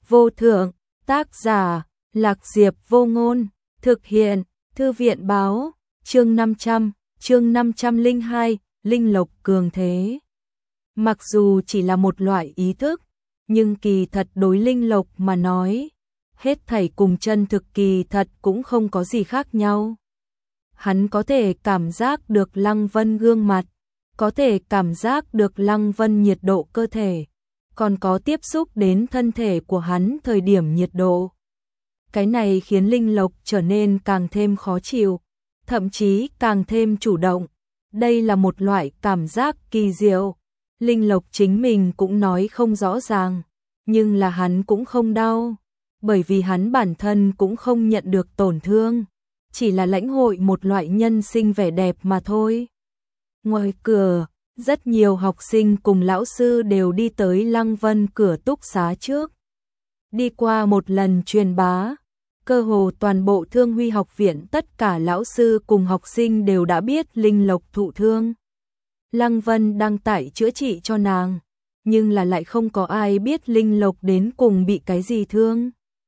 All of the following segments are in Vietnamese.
vô thượng, tác giả, Lạc Diệp Vô Ngôn, thực hiện, Thư viện báo, chương 502, Linh Lộc cường thế. Mặc dù chỉ là một loại ý thức, nhưng kỳ thật đối Linh Lộc mà nói, hết thảy cùng chân thực kỳ thật cũng không có gì khác nhau. Hắn có thể cảm giác được Lăng Vân gương mặt, có thể cảm giác được Lăng Vân nhiệt độ cơ thể, còn có tiếp xúc đến thân thể của hắn thời điểm nhiệt độ. Cái này khiến Linh Lộc trở nên càng thêm khó chịu, thậm chí càng thêm chủ động. Đây là một loại cảm giác kỳ diệu. Linh Lộc chính mình cũng nói không rõ ràng, nhưng là hắn cũng không đau, bởi vì hắn bản thân cũng không nhận được tổn thương, chỉ là lãnh hội một loại nhân sinh vẻ đẹp mà thôi. Ngoài cửa, rất nhiều học sinh cùng lão sư đều đi tới Lăng Vân cửa túc xá trước. Đi qua một lần truyền bá, cơ hồ toàn bộ Thương Huy học viện tất cả lão sư cùng học sinh đều đã biết Linh Lộc thụ thương. Lăng Vân đang tại chữa trị cho nàng, nhưng là lại không có ai biết Linh Lộc đến cùng bị cái gì thương.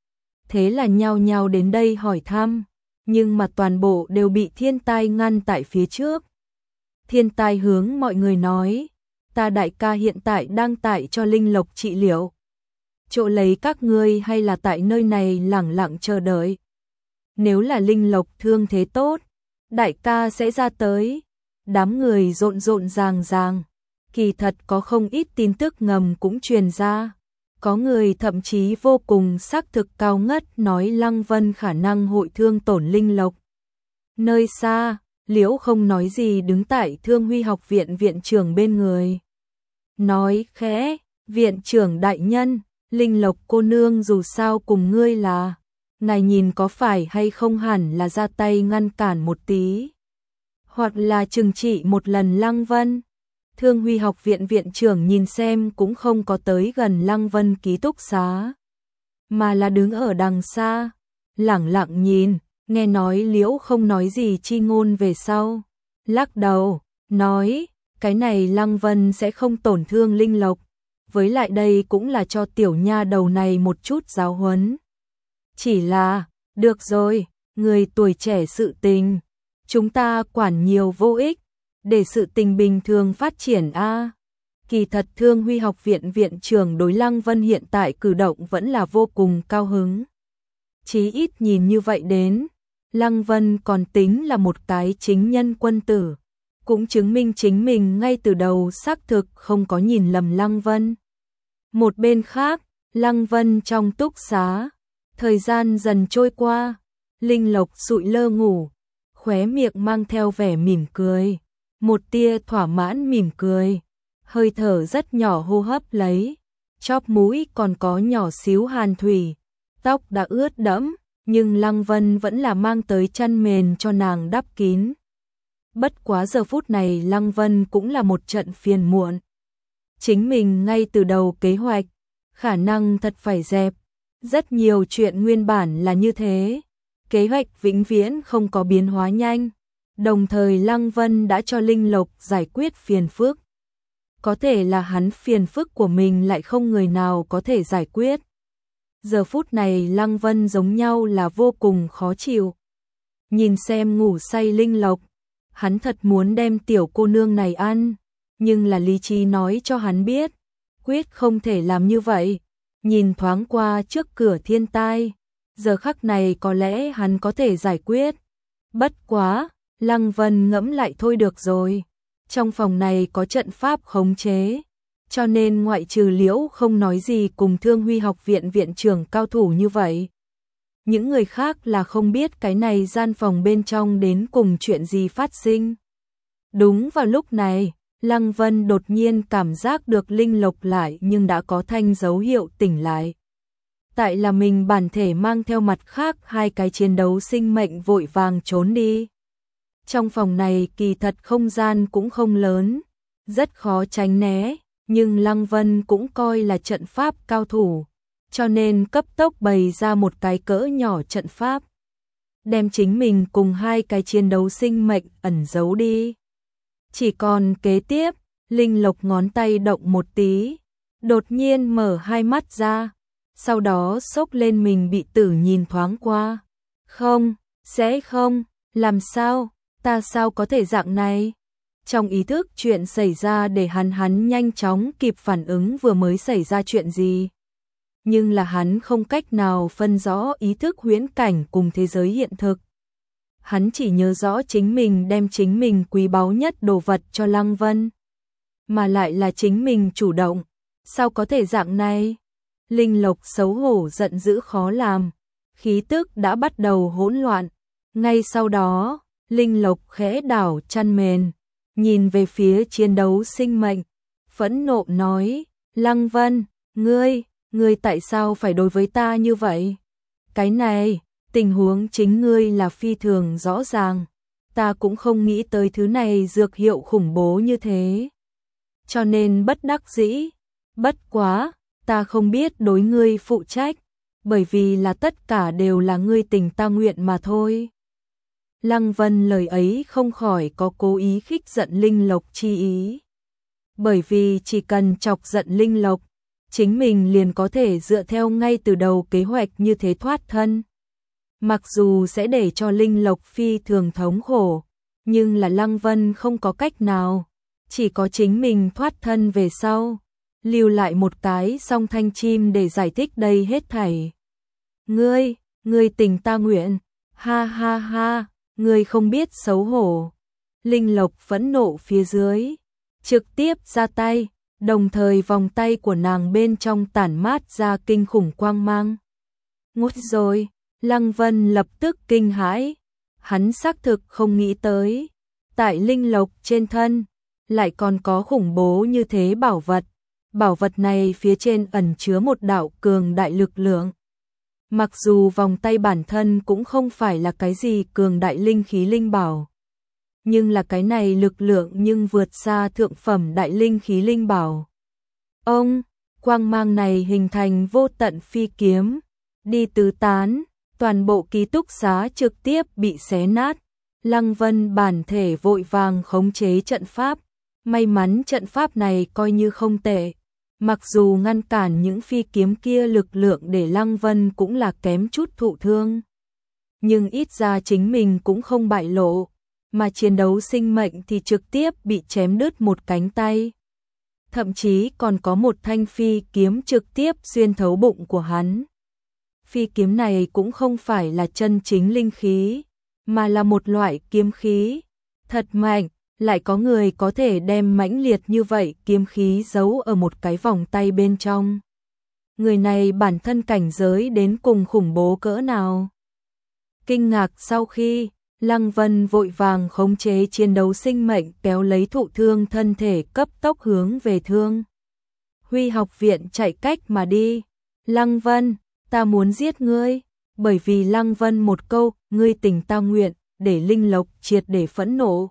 Thế là nhao nhao đến đây hỏi thăm, nhưng mà toàn bộ đều bị Thiên Tai ngăn tại phía trước. Thiên Tai hướng mọi người nói, ta đại ca hiện tại đang tại cho Linh Lộc trị liệu. Chỗ lấy các ngươi hay là tại nơi này lẳng lặng chờ đợi. Nếu là Linh Lộc thương thế tốt, đại ca sẽ ra tới. Đám người rộn rộn ràng ràng, kỳ thật có không ít tin tức ngầm cũng truyền ra. Có người thậm chí vô cùng xác thực cao ngất nói Lăng Vân khả năng hội thương tổn Linh Lộc. Nơi xa, Liễu không nói gì đứng tại Thương Huy học viện viện trưởng bên người. Nói khẽ, viện trưởng đại nhân, Linh Lộc cô nương dù sao cùng ngươi là, ngài nhìn có phải hay không hẳn là ra tay ngăn cản một tí, hoặc là trừng trị một lần Lăng Vân. Thương Huy học viện viện trưởng nhìn xem cũng không có tới gần Lăng Vân ký túc xá, mà là đứng ở đằng xa, lẳng lặng nhìn, nghe nói Liễu không nói gì chi ngôn về sau. Lắc đầu, nói, cái này Lăng Vân sẽ không tổn thương Linh Lộc, với lại đây cũng là cho tiểu nha đầu này một chút giáo huấn. Chỉ là, được rồi, người tuổi trẻ sự tình, chúng ta quản nhiều vô ích, để sự tình bình thường phát triển a. Kỳ thật Thương Huy học viện viện trưởng đối Lăng Vân hiện tại cử động vẫn là vô cùng cao hứng. Chí ít nhìn như vậy đến, Lăng Vân còn tính là một cái chính nhân quân tử, cũng chứng minh chính mình ngay từ đầu xác thực không có nhìn lầm Lăng Vân. Một bên khác, Lăng Vân trong túc xá, thời gian dần trôi qua, Linh Lộc sụi lơ ngủ, khóe miệng mang theo vẻ mỉm cười, một tia thỏa mãn mỉm cười, hơi thở rất nhỏ hô hấp lấy, chóp mũi còn có nhỏ xíu hàn thủy, tóc đã ướt đẫm, nhưng Lăng Vân vẫn là mang tới chăn mền cho nàng đắp kín. Bất quá giờ phút này Lăng Vân cũng là một trận phiền muộn. Chính mình ngay từ đầu kế hoạch, khả năng thật phải dẹp. Rất nhiều chuyện nguyên bản là như thế. Kế hoạch vĩnh viễn không có biến hóa nhanh. Đồng thời Lăng Vân đã cho Linh Lộc giải quyết phiền phức. Có thể là hắn phiền phức của mình lại không người nào có thể giải quyết. Giờ phút này Lăng Vân giống nhau là vô cùng khó chịu. Nhìn xem ngủ say Linh Lộc, hắn thật muốn đem tiểu cô nương này ăn, nhưng là lý trí nói cho hắn biết, quyết không thể làm như vậy. Nhìn thoáng qua trước cửa Thiên Tai, giờ khắc này có lẽ hắn có thể giải quyết. Bất quá, Lăng Vân ngẫm lại thôi được rồi. Trong phòng này có trận pháp khống chế, cho nên ngoại trừ Liễu không nói gì cùng Thương Huy học viện viện trưởng cao thủ như vậy. Những người khác là không biết cái này gian phòng bên trong đến cùng chuyện gì phát sinh. Đúng vào lúc này, Lăng Vân đột nhiên cảm giác được Linh Lộc lại nhưng đã có thanh dấu hiệu tỉnh lại. Tại là mình bản thể mang theo mặt khác hai cái chiến đấu sinh mệnh vội vàng trốn đi. Trong phòng này kỳ thật không gian cũng không lớn, rất khó tránh né, nhưng Lăng Vân cũng coi là trận pháp cao thủ, cho nên cấp tốc bày ra một cái cỡ nhỏ trận pháp, đem chính mình cùng hai cái chiến đấu sinh mệnh ẩn giấu đi. Chỉ còn kế tiếp, Linh Lộc ngón tay động một tí, đột nhiên mở hai mắt ra, sau đó xốc lên mình bị tử nhìn thoáng qua. Không, sẽ không, làm sao, ta sao có thể dạng này? Trong ý thức chuyện xảy ra để hắn nhanh chóng kịp phản ứng vừa mới xảy ra chuyện gì. Nhưng là hắn không cách nào phân rõ ý thức huyễn cảnh cùng thế giới hiện thực. Hắn chỉ nhớ rõ chính mình đem chính mình quý báu nhất đồ vật cho Lăng Vân. Mà lại là chính mình chủ động, sao có thể dạng này? Linh Lộc xấu hổ giận dữ khó làm, khí tức đã bắt đầu hỗn loạn. Ngay sau đó, Linh Lộc khẽ đảo chăn mền, nhìn về phía chiến đấu sinh mệnh, phẫn nộ nói, Lăng Vân, ngươi tại sao phải đối với ta như vậy? Cái này, tình huống chính ngươi là phi thường rõ ràng, ta cũng không nghĩ tới thứ này dược hiệu khủng bố như thế. Cho nên bất đắc dĩ, bất quá, ta không biết đối ngươi phụ trách, bởi vì là tất cả đều là ngươi tình ta nguyện mà thôi. Lăng Vân lời ấy không khỏi có cố ý khích giận Linh Lộc chi ý. Bởi vì chỉ cần chọc giận Linh Lộc, chính mình liền có thể dựa theo ngay từ đầu kế hoạch như thế thoát thân. Mặc dù sẽ để cho Linh Lộc phi thường thống khổ, nhưng là Lăng Vân không có cách nào, chỉ có chính mình thoát thân về sau, lưu lại một cái song thanh chim để giải thích đây hết thảy. Ngươi tình ta nguyện, ha ha ha, ngươi không biết xấu hổ. Linh Lộc phẫn nộ phía dưới, trực tiếp ra tay, đồng thời vòng tay của nàng bên trong tản mát ra kinh khủng quang mang. Ngút rồi, Lăng Vân lập tức kinh hãi, hắn xác thực không nghĩ tới, tại Linh Lộc trên thân, lại còn có khủng bố như thế bảo vật này phía trên ẩn chứa một đạo cường đại lực lượng. Mặc dù vòng tay bản thân cũng không phải là cái gì cường đại linh khí linh bảo, nhưng là cái này lực lượng nhưng vượt xa thượng phẩm đại linh khí linh bảo. Quang mang này hình thành vô tận phi kiếm, đi tứ tán, toàn bộ ký túc xá trực tiếp bị xé nát. Lăng Vân bản thể vội vàng khống chế trận pháp, may mắn trận pháp này coi như không tệ. Mặc dù ngăn cản những phi kiếm kia lực lượng để Lăng Vân cũng là kém chút thụ thương. Nhưng ít ra chính mình cũng không bại lộ, mà chiến đấu sinh mệnh thì trực tiếp bị chém đứt một cánh tay. Thậm chí còn có một thanh phi kiếm trực tiếp xuyên thấu bụng của hắn. Phi kiếm này cũng không phải là chân chính linh khí, mà là một loại kiếm khí. Thật mạnh, lại có người có thể đem mãnh liệt như vậy kiếm khí giấu ở một cái vòng tay bên trong. Người này bản thân cảnh giới đến cùng khủng bố cỡ nào. Kinh ngạc sau khi, Lăng Vân vội vàng khống chế chiến đấu sinh mệnh kéo lấy thụ thương thân thể cấp tốc hướng về Thương Huy học viện chạy cách mà đi. Lăng Vân, ta muốn giết ngươi, bởi vì Lăng Vân một câu, ngươi tình ta nguyện, để Linh Lộc triệt để phẫn nộ.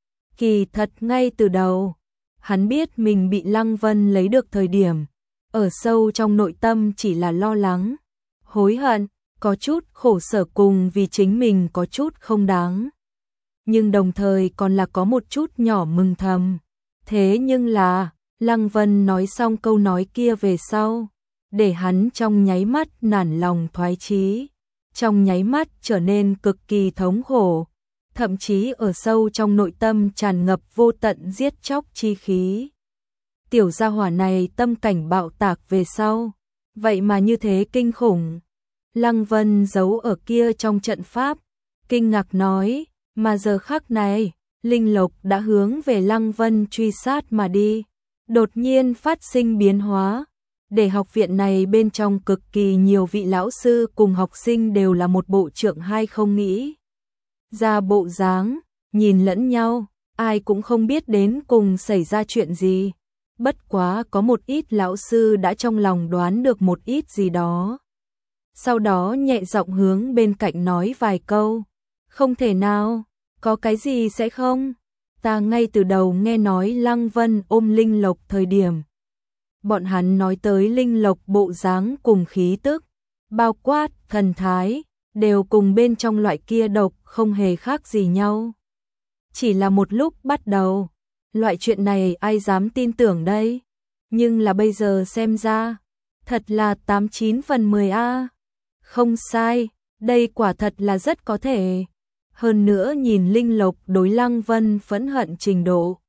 Kỳ thật ngay từ đầu, hắn biết mình bị Lăng Vân lấy được thời điểm, ở sâu trong nội tâm chỉ là lo lắng, hối hận, có chút khổ sở cùng vì chính mình có chút không đáng. Nhưng đồng thời còn là có một chút nhỏ mừng thầm. Thế nhưng là, Lăng Vân nói xong câu nói kia về sau, để hắn trong nháy mắt nản lòng thoái chí, trong nháy mắt trở nên cực kỳ thống khổ, thậm chí ở sâu trong nội tâm tràn ngập vô tận giết chóc chi khí. Tiểu gia hỏa này tâm cảnh bạo tạc về sau, vậy mà như thế kinh khủng. Lăng Vân giấu ở kia trong trận pháp, kinh ngạc nói, mà giờ khắc này, Linh Lộc đã hướng về Lăng Vân truy sát mà đi, đột nhiên phát sinh biến hóa, để học viện này bên trong cực kỳ nhiều vị lão sư cùng học sinh đều là một bộ trưởng hai không nghĩ. Ra bộ dáng, nhìn lẫn nhau, ai cũng không biết đến cùng xảy ra chuyện gì, bất quá có một ít lão sư đã trong lòng đoán được một ít gì đó. Sau đó nhẹ giọng hướng bên cạnh nói vài câu, không thể nào, có cái gì sẽ không? Ta ngay từ đầu nghe nói Lăng Vân ôm Linh Lộc thời điểm. Bọn hắn nói tới Linh Lộc bộ dáng cùng khí tức, bao quát, thần thái, đều cùng bên trong loại kia độc không hề khác gì nhau. Chỉ là một lúc bắt đầu, loại chuyện này ai dám tin tưởng đây? Nhưng là bây giờ xem ra, Thật là 89 phần 10 a. Không sai, đây quả thật là rất có thể. Hơn nữa nhìn Linh Lộc đối Lăng Vân phẫn hận trình độ,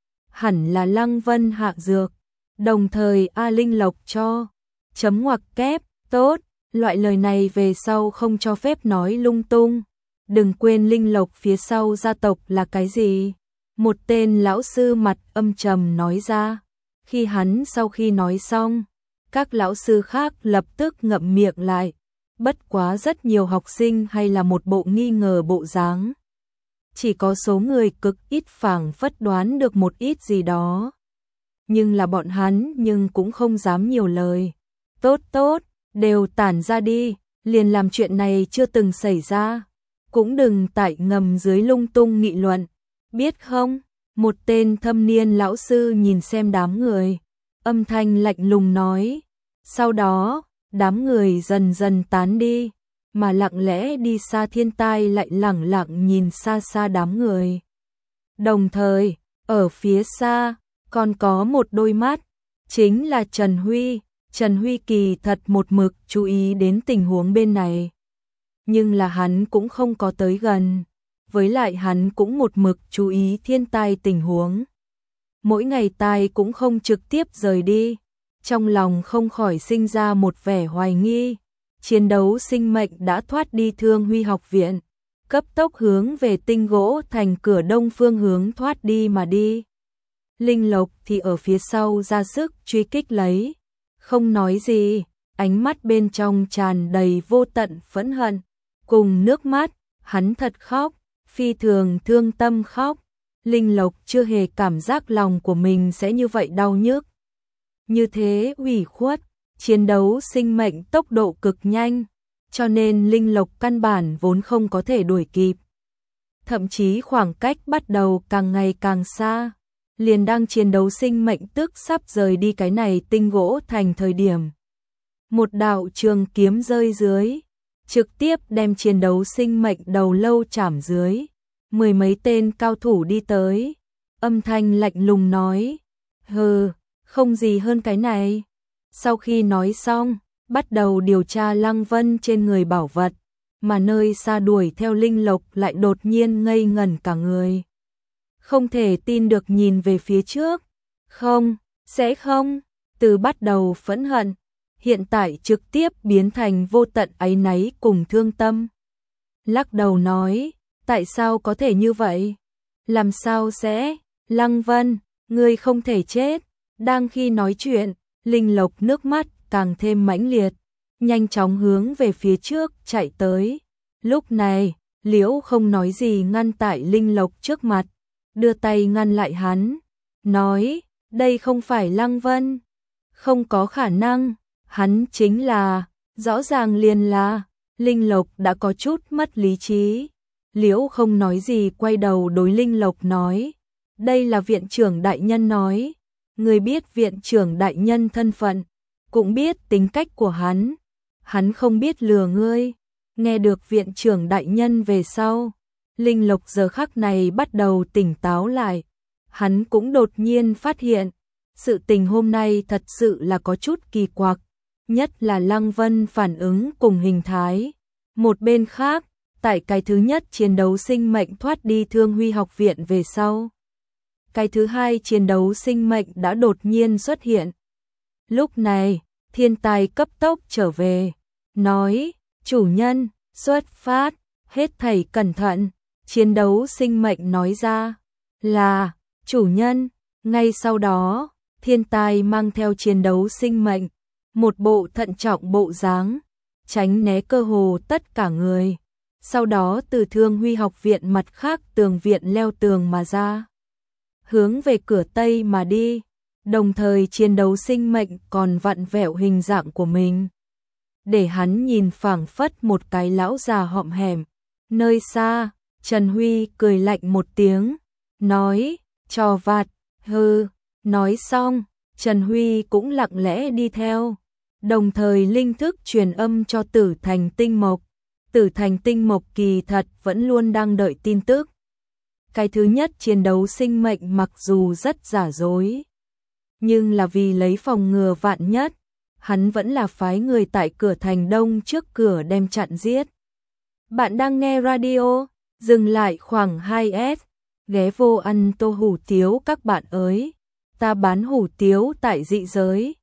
hẳn là Lăng Vân hạ dược, đồng thời Linh Lộc cho chấm ngoặc kép, tốt, loại lời này về sau không cho phép nói lung tung. Đừng quên Linh Lộc phía sau gia tộc là cái gì? Một tên lão sư mặt âm trầm nói ra. Khi hắn sau khi nói xong, các lão sư khác lập tức ngậm miệng lại. Bất quá rất nhiều học sinh hay là một bộ nghi ngờ bộ dáng. Chỉ có số người cực ít phảng phất đoán được một ít gì đó. Nhưng là bọn hắn nhưng cũng không dám nhiều lời. Tốt tốt, đều tản ra đi, liền làm chuyện này chưa từng xảy ra. Cũng đừng tại ngầm dưới lung tung nghị luận, biết không? Một tên thâm niên lão sư nhìn xem đám người, âm thanh lạnh lùng nói. Sau đó, đám người dần dần tán đi, mà lặng lẽ đi xa Thiên Tai lại lẳng lặng nhìn xa xa đám người. Đồng thời, ở phía xa, còn có một đôi mắt, chính là Trần Huy. Trần Huy kỳ thật một mực chú ý đến tình huống bên này. Nhưng là hắn cũng không có tới gần, với lại hắn cũng một mực chú ý Thiên Tai tình huống. Mỗi ngày Tai cũng không trực tiếp rời đi, trong lòng không khỏi sinh ra một vẻ hoài nghi. Chiến đấu sinh mệnh đã thoát đi Thương Huy học viện, cấp tốc hướng về Tinh Gỗ Thành cửa đông phương hướng thoát đi mà đi. Linh Lộc thì ở phía sau ra sức truy kích lấy, không nói gì, ánh mắt bên trong tràn đầy vô tận phẫn hận, cùng nước mắt, hắn thật khóc, phi thường thương tâm khóc. Linh Lộc chưa hề cảm giác lòng của mình sẽ như vậy đau nhức, như thế ủy khuất. Chiến đấu sinh mệnh tốc độ cực nhanh, cho nên Linh Lộc căn bản vốn không có thể đuổi kịp. Thậm chí khoảng cách bắt đầu càng ngày càng xa, liền đang chiến đấu sinh mệnh tức sắp rời đi cái này Tinh Gỗ Thành thời điểm. Một đạo trường kiếm rơi dưới, trực tiếp đem chiến đấu sinh mệnh đầu lâu chảm dưới. Mười mấy tên cao thủ đi tới, âm thanh lạnh lùng nói, hừ, không gì hơn cái này. Sau khi nói xong, bắt đầu điều tra Lăng Vân trên người bảo vật, mà nơi xa đuổi theo Linh Lộc lại đột nhiên ngây ngẩn cả người. Không thể tin được nhìn về phía trước, không, sẽ không, từ bắt đầu phẫn hận, hiện tại trực tiếp biến thành vô tận áy náy cùng thương tâm. Lắc đầu nói, tại sao có thể như vậy? Làm sao sẽ? Lăng Vân, ngươi không thể chết. Đang khi nói chuyện, Linh Lộc nước mắt càng thêm mãnh liệt, nhanh chóng hướng về phía trước chạy tới. Lúc này, Liễu không nói gì ngăn tại Linh Lộc trước mặt, đưa tay ngăn lại hắn, nói, đây không phải Lăng Vân, không có khả năng, hắn chính là, rõ ràng liền là. Linh Lộc đã có chút mất lý trí. Liễu không nói gì quay đầu đối Linh Lộc nói, đây là viện trưởng đại nhân nói, người biết viện trưởng đại nhân thân phận, cũng biết tính cách của hắn không biết lừa ngươi. Nghe được viện trưởng đại nhân về sau, Linh Lộc giờ khắc này bắt đầu tỉnh táo lại, hắn cũng đột nhiên phát hiện, sự tình hôm nay thật sự là có chút kỳ quặc, nhất là Lăng Vân phản ứng cùng hình thái. Một bên khác, tại cái thứ nhất chiến đấu sinh mệnh thoát đi Thương Huy học viện về sau, cái thứ hai chiến đấu sinh mệnh đã đột nhiên xuất hiện. Lúc này, Thiên Tai cấp tốc trở về, nói, chủ nhân, xuất phát, hết thảy cẩn thận. Chiến đấu sinh mệnh nói ra, là, chủ nhân. Ngay sau đó, Thiên Tai mang theo chiến đấu sinh mệnh, một bộ thận trọng bộ dáng, tránh né cơ hồ tất cả người. Sau đó từ Thương Huy học viện mặt khác tường viện leo tường mà ra, hướng về cửa Tây mà đi, đồng thời chiến đấu sinh mệnh còn vặn vẹo hình dạng của mình, để hắn nhìn phảng phất một cái lão già hõm hẻm. Nơi xa, Trần Huy cười lạnh một tiếng, nói, trò vặt, hừ. Nói xong, Trần Huy cũng lặng lẽ đi theo, đồng thời linh thức truyền âm cho Tử Thành Tinh Mộc. Tử Thành Tinh Mộc kỳ thật vẫn luôn đang đợi tin tức. Cái thứ nhất chiến đấu sinh mệnh mặc dù rất giả dối, nhưng là vì lấy phòng ngừa vạn nhất, hắn vẫn là phái người tại cửa thành đông trước cửa đem chặn giết. Bạn đang nghe radio, dừng lại khoảng 2S, ghé vô ăn tô hủ tiếu các bạn ơi, ta bán hủ tiếu tại dị giới.